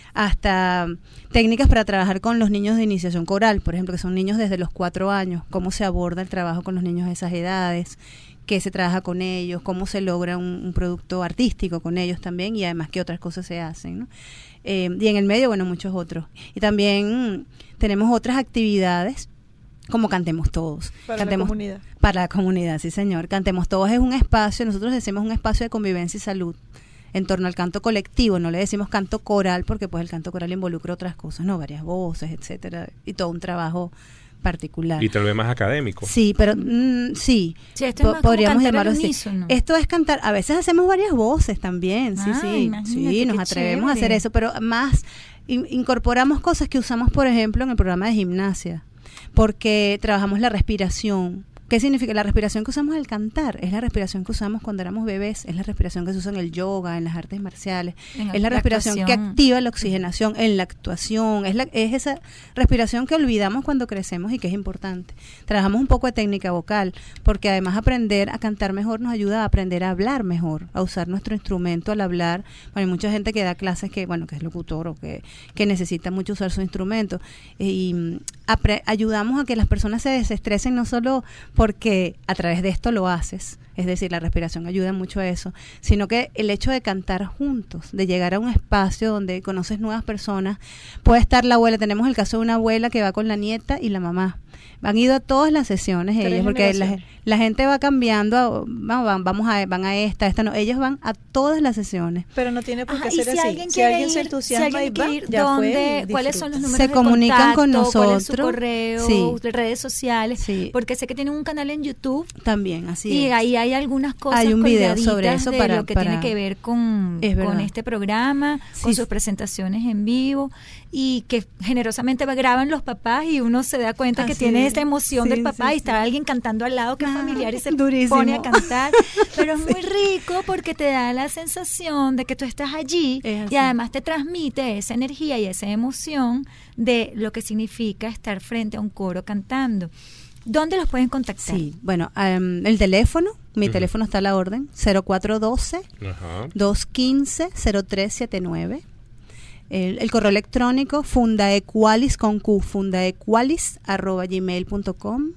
hasta técnicas para trabajar con los niños de iniciación coral, por ejemplo, que son niños desde los cuatro años, cómo se aborda el trabajo con los niños de esas edades, qué se trabaja con ellos, cómo se logra un, un producto artístico con ellos también, y además qué otras cosas se hacen, ¿no? Eh, y en el medio, bueno, muchos otros. Y también tenemos otras actividades, como Cantemos Todos. Para Cantemos, la comunidad. Para la comunidad, sí señor. Cantemos Todos es un espacio, nosotros decimos un espacio de convivencia y salud en torno al canto colectivo, no le decimos canto coral porque pues el canto coral involucra otras cosas, no, varias voces, etcétera, y todo un trabajo particular. Y tal vez más académico. Sí, pero mm, sí, sí, esto es más podríamos como llamarlo así. Unísono. Esto es cantar, a veces hacemos varias voces también, sí, ah, sí, sí, nos atrevemos chévere. a hacer eso, pero más in, incorporamos cosas que usamos, por ejemplo, en el programa de gimnasia, porque trabajamos la respiración. ¿Qué significa? La respiración que usamos al cantar es la respiración que usamos cuando éramos bebés, es la respiración que se usa en el yoga, en las artes marciales, en es la, la respiración actuación. que activa la oxigenación en la actuación, es, la, es esa respiración que olvidamos cuando crecemos y que es importante. Trabajamos un poco de técnica vocal, porque además aprender a cantar mejor nos ayuda a aprender a hablar mejor, a usar nuestro instrumento al hablar. Bueno, hay mucha gente que da clases que, bueno, que es locutor o que, que necesita mucho usar su instrumento, y apre- ayudamos a que las personas se desestresen, no solo porque a través de esto lo haces, es decir, la respiración ayuda mucho a eso, sino que el hecho de cantar juntos, de llegar a un espacio donde conoces nuevas personas, puede estar la abuela, tenemos el caso de una abuela que va con la nieta y la mamá, han ido a todas las sesiones ellos, porque la, la gente va cambiando, a, van, vamos a, van a esta, esta no, ellos van a todas las sesiones. Pero no tiene por qué Ajá, ser si así. Alguien si alguien ir, se entusiasma si alguien y va, ir, ya ¿dónde, fue, ¿cuáles son los números se de comunican contacto, con nosotros, cuál es su correo, sí. redes sociales, sí. porque sé que tienen un canal en YouTube también, así y es. ahí hay algunas cosas hay un video sobre eso de para lo que para, tiene que ver con, con este programa, sí. con sus presentaciones en vivo, y que generosamente graban los papás y uno se da cuenta así que tiene esa emoción sí, del papá sí, y está sí. alguien cantando al lado que es familiar y se durísimo. Pone a cantar, pero es sí. muy rico porque te da la sensación de que tú estás allí y además te transmite esa energía y esa emoción de lo que significa estar frente a un coro cantando. ¿Dónde los pueden contactar? Sí, bueno, um, el teléfono, mi uh-huh. teléfono está a la orden, cero cuatro uno dos, uh-huh. dos uno cinco, cero tres siete nueve. El, el correo electrónico fundaequalis con Q, fundaequalis arroba gmail punto com.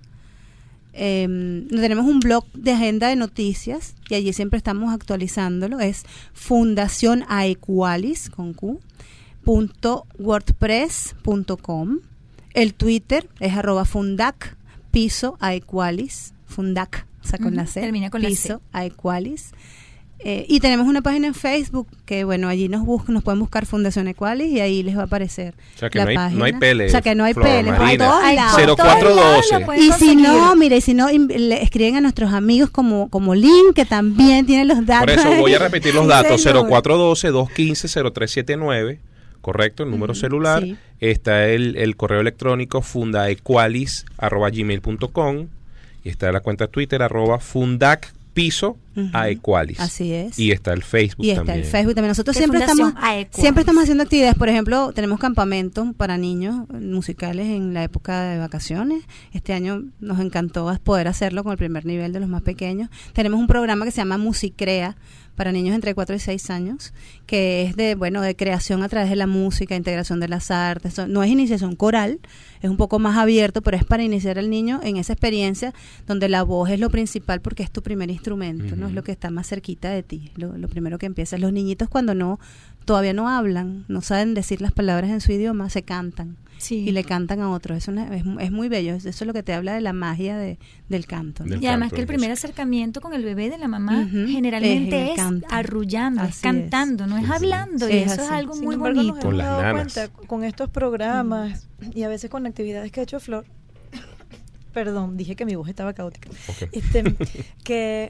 Eh, tenemos un blog de agenda de noticias y allí siempre estamos actualizándolo, es fundación aequalis con Q punto wordpress punto com. El Twitter es arroba fundac piso aequalis, fundac, o sea, con uh-huh, la C, termina con piso la C. aequalis. Eh, y tenemos una página en Facebook que, bueno, allí nos buscan, nos pueden buscar Fundación Equalis y ahí les va a aparecer o sea que la no hay, página. No hay pele. O sea que no hay Flor pele. Marina. Hay cero cuatro doce. Y si no, mire, si no, le escriben a nuestros amigos como, como Lin, que también tiene los datos. Por eso voy a repetir los datos. cero cuatro uno dos, dos uno cinco, cero tres siete nueve. Correcto, el número mm, celular. Sí. Está el, el correo electrónico fundaequalis arroba gmail punto com. Y está la cuenta Twitter arroba fundac piso uh-huh. aequalis. Así es. Y está el Facebook y está también. el Facebook también. Nosotros siempre estamos Aequalis. siempre estamos haciendo actividades. Por ejemplo, tenemos campamentos para niños musicales en la época de vacaciones. Este año nos encantó poder hacerlo con el primer nivel de los más pequeños. Tenemos un programa que se llama Musicrea para niños entre cuatro y seis años, que es de, bueno, de creación a través de la música, integración de las artes. No es iniciación coral, es un poco más abierto, pero es para iniciar al niño en esa experiencia donde la voz es lo principal porque es tu primer instrumento, uh-huh. ¿no? Es lo que está más cerquita de ti, lo, lo primero que empiezas. Los niñitos cuando no, todavía no hablan, no saben decir las palabras en su idioma, se cantan. Sí. Y le cantan a otros. Es, una, es, es muy bello. Eso es lo que te habla de la magia de, del canto, ¿no? Del y además canto, que el primer acercamiento con el bebé de la mamá uh-huh. generalmente es, es arrullando, así es cantando, es. no es uh-huh. hablando. Es y eso así. es algo Sin muy embargo, bonito. Nos hemos dado cuenta con estos programas uh-huh. y a veces con actividades que ha hecho Flor. Perdón, dije que mi voz estaba caótica. Okay. Este, que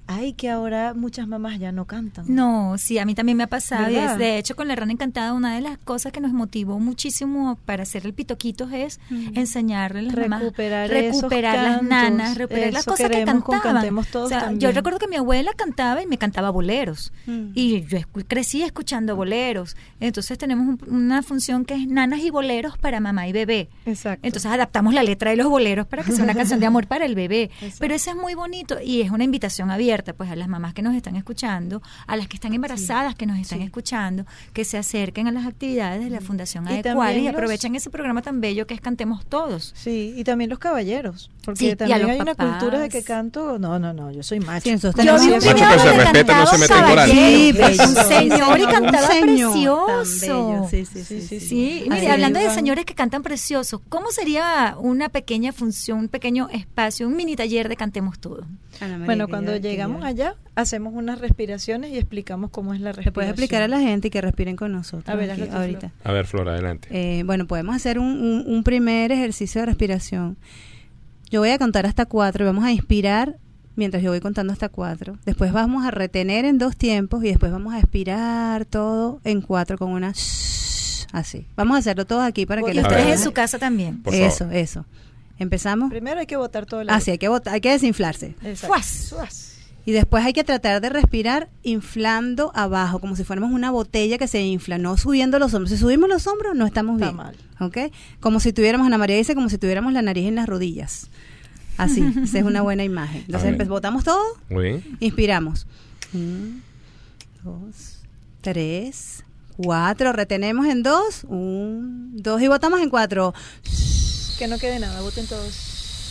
Ay, que ahora muchas mamás ya no cantan. No, sí, a mí también me ha pasado. Y ¿Verdad? es, de hecho, con La Rana Encantada, una de las cosas que nos motivó muchísimo para hacer el Pitoquitos es Mm. enseñarle a las mamás, Recuperar recuperar esos las cantos, nanas, recuperar las eso cosas que queremos con cantaban. Cantemos Todos O sea, yo también. recuerdo que mi abuela cantaba y me cantaba boleros. Mm. Y yo escu- crecí escuchando boleros. Entonces tenemos un- una función que es nanas y boleros para mamá y bebé. Exacto. Entonces adaptamos la letra de los boleros para que sea una canción de amor para el bebé. Exacto. Pero eso es muy bonito y es una invitación abierta pues a las mamás que nos están escuchando, a las que están embarazadas que nos están Sí. escuchando, que se acerquen a las actividades de la Fundación Y Adecual también y los- aprovechen ese programa tan bello que es Cantemos Todos. Sí, y también los caballeros, porque Sí, y a también los hay una papás. cultura de que canto, no, no, no, yo soy macho. Sí, nosotros Yo tenemos vi un eso. Macho video que se donde respeta, no cantaba se mete en un coral. caballero, Sí, bello. un señor y Un cantaba señor precioso. tan bello, sí, sí, sí, sí. Sí, y mire, Ahí hablando de van. señores que cantan precioso, ¿cómo sería una pequeña función, un pequeño espacio, un mini taller de Cantemos Todos? Ana María, Bueno, que cuando yo- que llegamos yo- allá, hacemos unas respiraciones y explicamos cómo es la respiración. ¿Le puedes explicar a la gente y que respiren con nosotros A ver, aquí hazlo tú, ahorita? Flor. A ver, Flora, adelante. Eh, bueno, podemos hacer un, un- un primer ejercicio de respiración. Yo voy a contar hasta cuatro y vamos a inspirar mientras yo voy contando hasta cuatro. Después vamos a retener en dos tiempos y después vamos a expirar todo en cuatro con una shhh, así. Vamos a hacerlo todos aquí para que Y los A ustedes ver. en su casa también. Por Eso, favor. eso. Empezamos. Primero hay que botar todo el Así, hay que botar, hay que desinflarse. Exacto. ¡Fuas! Suas. Y después hay que tratar de respirar inflando abajo, como si fuéramos una botella que se infla, no subiendo los hombros. Si subimos los hombros, no estamos Está bien. mal. ¿Ok? Como si tuviéramos, Ana María dice, como si tuviéramos la nariz en las rodillas. Así, esa es una buena imagen. Entonces, A ver. empe- botamos todo, Muy bien. inspiramos. Un, dos, tres, cuatro. Retenemos en dos. Un, dos y botamos en cuatro. Que no quede nada, boten todos.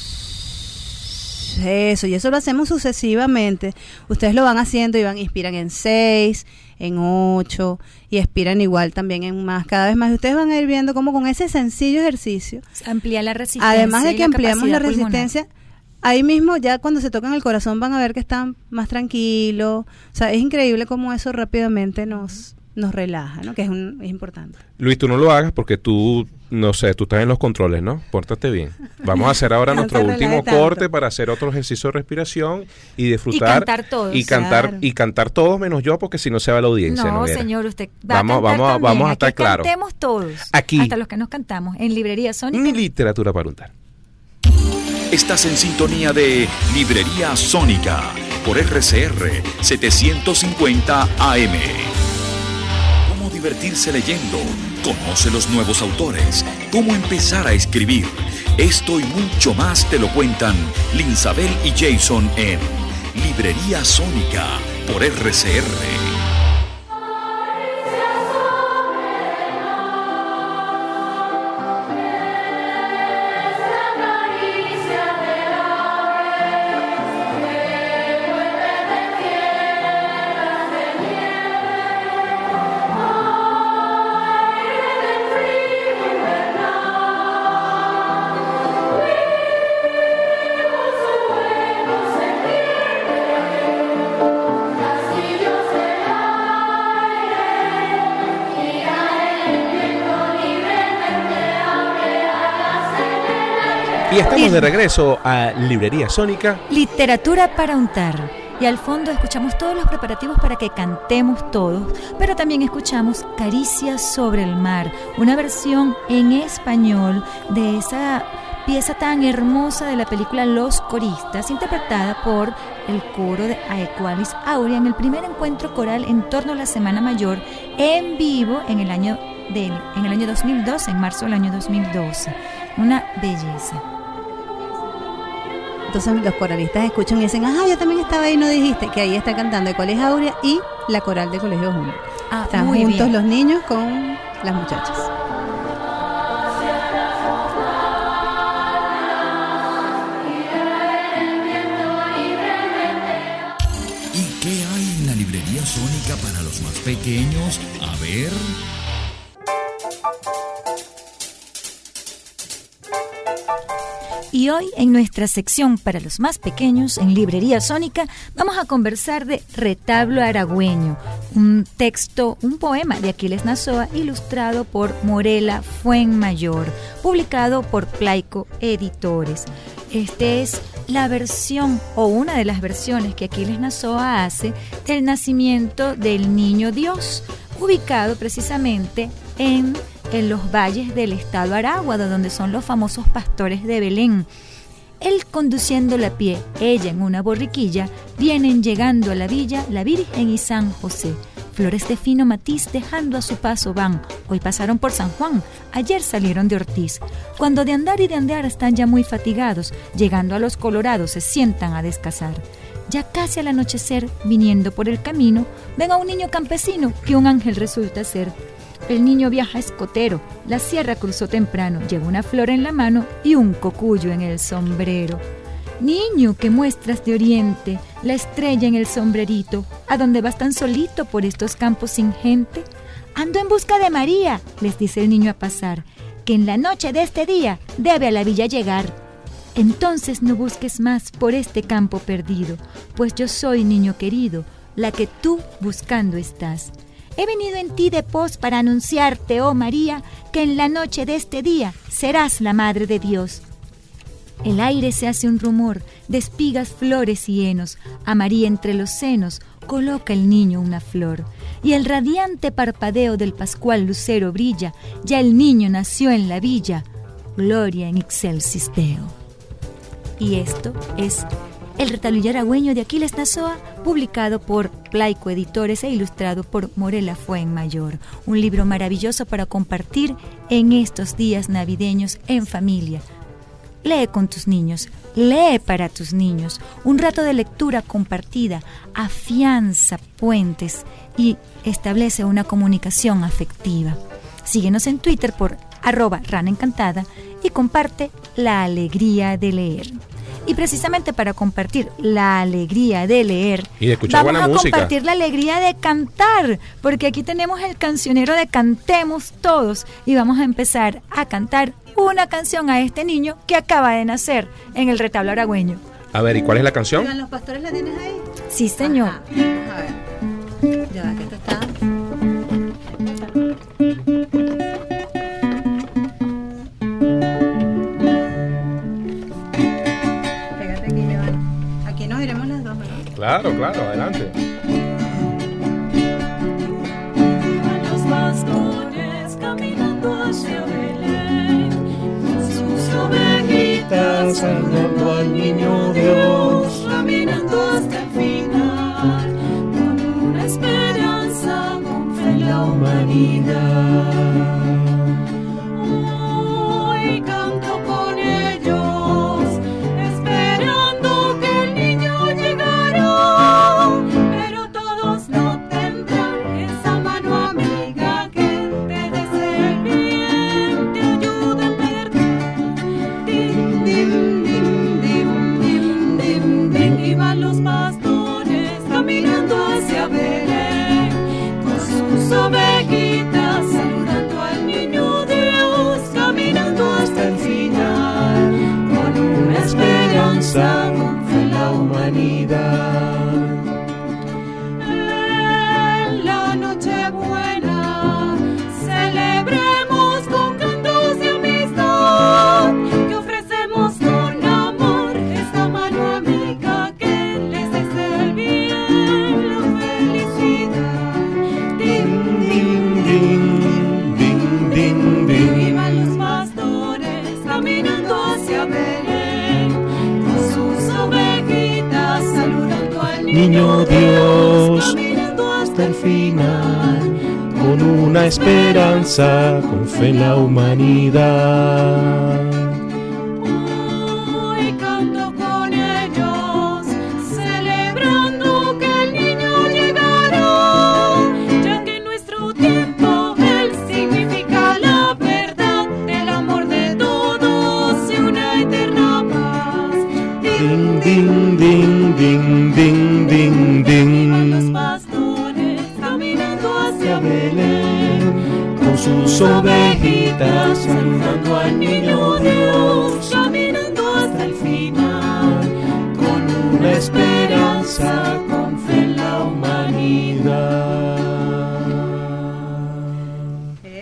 Eso, y eso lo hacemos sucesivamente. Ustedes lo van haciendo y van, inspiran en seis, en ocho, y expiran igual también en más, cada vez más. Y ustedes van a ir viendo cómo con ese sencillo ejercicio, Amplía la resistencia. además de y que ampliamos la capacidad pulmonar. resistencia, ahí mismo ya cuando se tocan el corazón van a ver que están más tranquilos. O sea, es increíble cómo eso rápidamente nos, nos relaja, ¿no? Que es, un, es importante. Luis, tú no lo hagas porque tú, no sé, tú estás en los controles, ¿no? Pórtate bien. Vamos a hacer ahora No nuestro te relajes último tanto. corte para hacer otro ejercicio de respiración y disfrutar. Y cantar todos. Y cantar, Claro. y cantar todos menos yo porque si no se va la audiencia. No, Noguera. señor, usted va Vamos- a cantar vamos a- también. vamos a estar Aquí claros. Cantemos todos. Aquí. Hasta los que nos cantamos. En Librería Sónica. Ni literatura para untar. Estás en sintonía de Librería Sónica por R C R setecientos cincuenta A M. Cómo divertirse leyendo, conoce los nuevos autores, cómo empezar a escribir. Esto y mucho más te lo cuentan Linsabel y Jason en Librería Sónica por R C R. Y estamos de regreso a Librería Sónica. Literatura para untar. Y al fondo escuchamos todos los preparativos para que cantemos todos, pero también escuchamos Caricias sobre el mar, una versión en español de esa pieza tan hermosa de la película Los Coristas, interpretada por el coro de Aequalis Aurea en el primer encuentro coral en torno a la Semana Mayor en vivo en el año del, en el año dos mil doce, en marzo del año dos mil doce. Una belleza. Entonces los coralistas escuchan y dicen, ajá, yo también estaba ahí, no dijiste, que ahí está cantando el Colegio Aurea y la coral de Colegio Humboldt. Ah, Están muy juntos bien. los niños con las muchachas. ¿Y qué hay en la Librería Sónica para los más pequeños? A ver. Y hoy en nuestra sección para los más pequeños en Librería Sónica vamos a conversar de retablo aragüeño, un texto, un poema de Aquiles Nazoa ilustrado por Morela Fuenmayor, publicado por Plaico Editores. Esta es la versión o una de las versiones que Aquiles Nazoa hace del nacimiento del niño Dios, ubicado precisamente en, en los valles del estado Aragua, de donde son los famosos pastores de Belén. Él conduciéndola a pie, ella en una borriquilla, vienen llegando a la villa la Virgen y San José. Flores de fino matiz dejando a su paso van. Hoy pasaron por San Juan, ayer salieron de Ortiz. Cuando de andar y de andar están ya muy fatigados, llegando a los Colorados se sientan a descansar. Ya casi al anochecer, viniendo por el camino, ven a un niño campesino que un ángel resulta ser. El niño viaja escotero, la sierra cruzó temprano, lleva una flor en la mano y un cocuyo en el sombrero. Niño que muestras de oriente, la estrella en el sombrerito, ¿a dónde vas tan solito por estos campos sin gente? Ando en busca de María, les dice el niño a pasar, que en la noche de este día debe a la villa llegar. Entonces no busques más por este campo perdido, pues yo soy, niño querido, la que tú buscando estás. He venido en ti de pos para anunciarte, oh María, que en la noche de este día serás la Madre de Dios. El aire se hace un rumor de espigas, flores y henos. A María entre los senos coloca el niño una flor. Y el radiante parpadeo del pascual lucero brilla. Ya el niño nació en la villa. Gloria in excelsis Deo. Y esto es El retablo aragüeño de Aquiles Nazoa, publicado por Plaico Editores e ilustrado por Morela Fuenmayor. Un libro maravilloso para compartir en estos días navideños en familia. Lee con tus niños, lee para tus niños. Un rato de lectura compartida afianza puentes y establece una comunicación afectiva. Síguenos en Twitter por arroba Rana Encantada y comparte la alegría de leer. Y precisamente para compartir la alegría de leer, y de escuchar vamos buena a música. compartir la alegría de cantar, porque aquí tenemos el cancionero de Cantemos Todos y vamos a empezar a cantar una canción a este niño que acaba de nacer en el retablo aragüeño. A ver, ¿y cuál es la canción? Oigan, ¿los pastores la tienes ahí? Sí, señor. Ajá. Vamos a ver. Ya va, que esto está... Pégate aquí, Joan. Aquí nos iremos las dos, ¿verdad? Claro, claro, adelante. Los pastores caminando hacia Belén, sus ovejitas saludando al niño Dios, caminando hasta el final, con una esperanza, con fe en la humanidad. Hoy canto con ellos, esperando que el niño llegará, pero todos no tendrán esa mano amiga que te desea el bien, te ayuda en verdad. Dim, dim, dim, dim, dim, dim, dim. Y van los pastores caminando hacia Belén, con sus ovejitas saludando al niño Dios, caminando hasta el final, con una esperanza, con fe en la humanidad. En la Nochebuena celebremos con cantos de amistad, que ofrecemos con amor esta mano amiga que les desea el bien, la felicidad. Dim, dim, dim, dim, dim, dim. Y van los pastores caminando hacia Belén, con sus ovejitas saludando al Niño Dios, caminando hasta el final, con una esperanza, con fe en la humanidad. Hoy canto con ellos, celebrando que el niño llegará, ya que en nuestro tiempo él significa la verdad, el amor de todos y una eterna paz. Ding, ding, ding, ding, ding, ding, Iban los ding. pastores caminando hacia Belén, Con sus ovejitas saludando al niño Dios, caminando hasta el final, con una esperanza, con fe en la humanidad.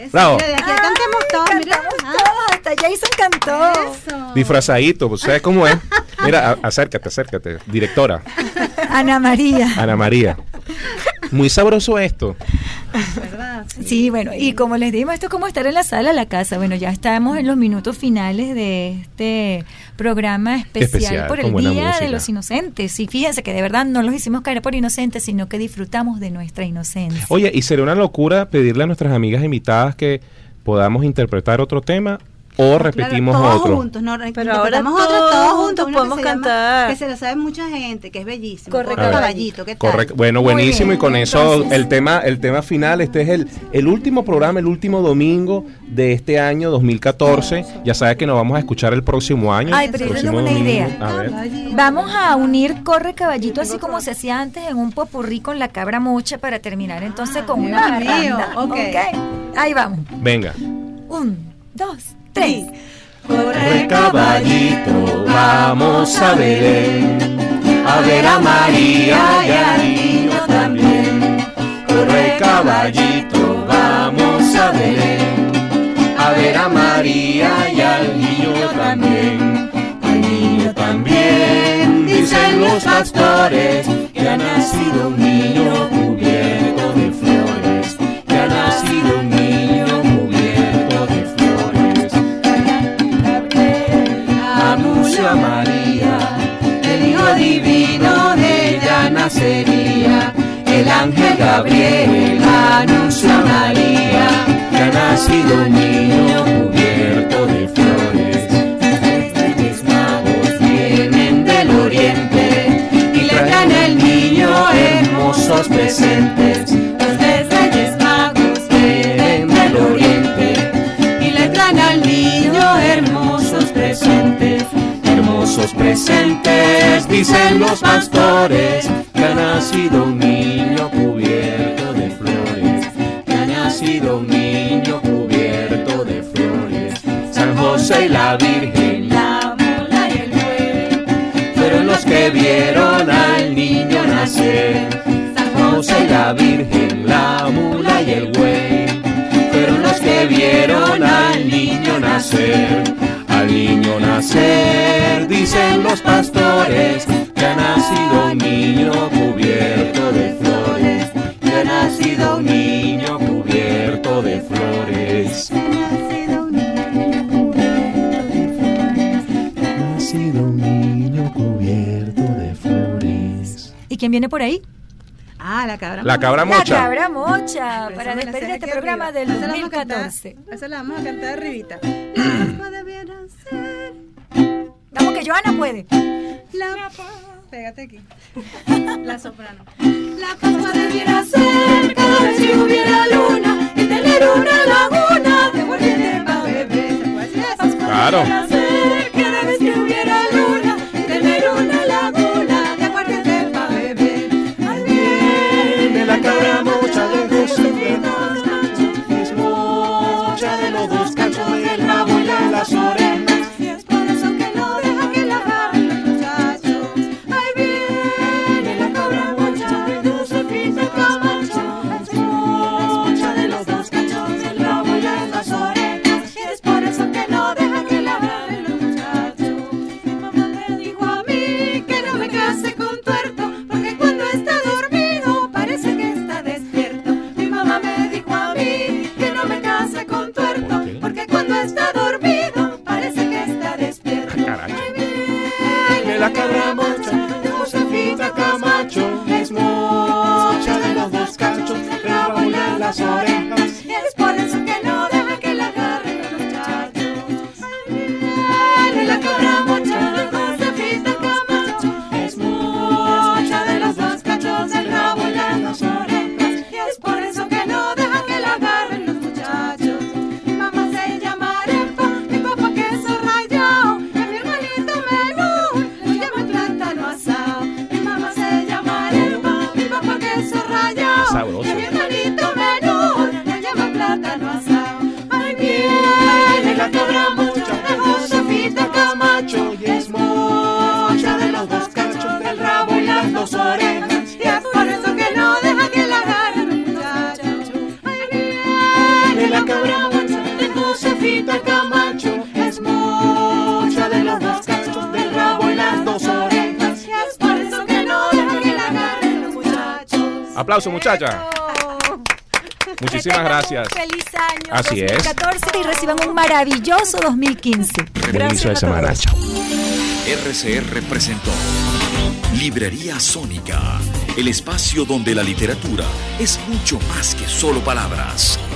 Bravo. Mira, de aquí cantemos todos, mira. Cantamos Ah, todos, hasta Jason cantó. eso. Disfrazadito, pues, ¿sabes cómo es? Mira, a- acércate, acércate. Directora, Ana María. Ana María. Muy sabroso esto. ¿Verdad? Sí, bueno, y como les dimos, esto es como estar en la sala de la casa. Bueno, ya estamos en los minutos finales de este programa especial, Especial, por el con buena Día música. de los Inocentes. Y fíjense que de verdad no los hicimos caer por inocentes, sino que disfrutamos de nuestra inocencia. Oye, ¿y sería una locura pedirle a nuestras amigas invitadas que podamos interpretar otro tema o repetimos Claro, todos otro? juntos, no, Pero ahora interpretamos todos otro, todos juntos juntos, uno podemos que se llama- cantar. que se lo sabe mucha gente, que es bellísimo. Corre Corre A ver. caballito, ¿qué tal? Correcto. Bueno, Muy buenísimo. bien. Y con eso Entonces- el tema, el tema final, este es el, el último programa, el último domingo de este año dos mil catorce. Ya sabes que nos vamos a escuchar el próximo año. Ay, el pero yo próximo tengo una domingo. idea. A ver. Vamos a unir Corre Caballito así como se hacía antes en un popurrí con la cabra mocha para terminar entonces con Dios una mío, parranda. ok. Ok, ahí vamos. Venga. Un, dos, tres. Corre caballito, vamos a Belén, a ver a María y al niño también. Corre caballito, vamos a Belén, a ver a María y al niño también. Al niño también, dicen los pastores, que ha nacido un niño cubierto de flores, que ha nacido un niño cubierto de flores. Anunció a María, el Hijo Divino de ella nacería. El ángel Gabriel anunció a María, que ha nacido un niño cubierto de flores. Los Reyes Magos vienen del oriente y le traen al niño hermosos presentes. Los Reyes Magos vienen del oriente y le traen al niño hermosos presentes. Hermosos presentes, dicen los pastores, que ha nacido un niño cubierto de flores, que ha nacido un niño cubierto de flores. San José y la Virgen, la mula y el buey, fueron los que vieron al niño nacer. San José y la Virgen, la mula y el buey, fueron los que vieron al niño nacer. Al niño nacer, dicen los pastores, que ha nacido un niño cubierto de flores, que ha nacido un niño cubierto de flores. Ha nacido un niño cubierto de flores. ¿Y quién viene por ahí? Ah, la cabra. La cabra La mocha. cabra mocha, Pero para esa me la despedir sé este aquí programa arriba. del Esa la dos vamos mil a cantar- catorce. Esa la vamos a cantar arribita. La Pascua debiera ser. Vamos que Joana puede. La Pégate aquí. La soprano. La Pascua debiera ser cada vez que hubiera luna y tener una laguna de aguardiente para beber. ¿Se puede decir eso? Pascua Claro. debiera ser cada vez que hubiera luna y tener una laguna de aguardiente para beber. Al bien De la cabra mocha de Josefina, es mocha de los dos cachos del rabo y de las orejas. y es por eso que no deja que la agarren los muchachos. Ahí viene la cabra mocha de Josefina Camacho. Es mocha de los dos cachos, del rabo y de las orejas. Y es por eso que no deja que la agarren. aplauso, muchacha. Muchísimas gracias. Feliz año Así dos mil catorce y reciban un maravilloso dos mil quince. Buen inicio de semana. Chao. R C R presentó Librería Sónica, el espacio donde la literatura es mucho más que solo palabras.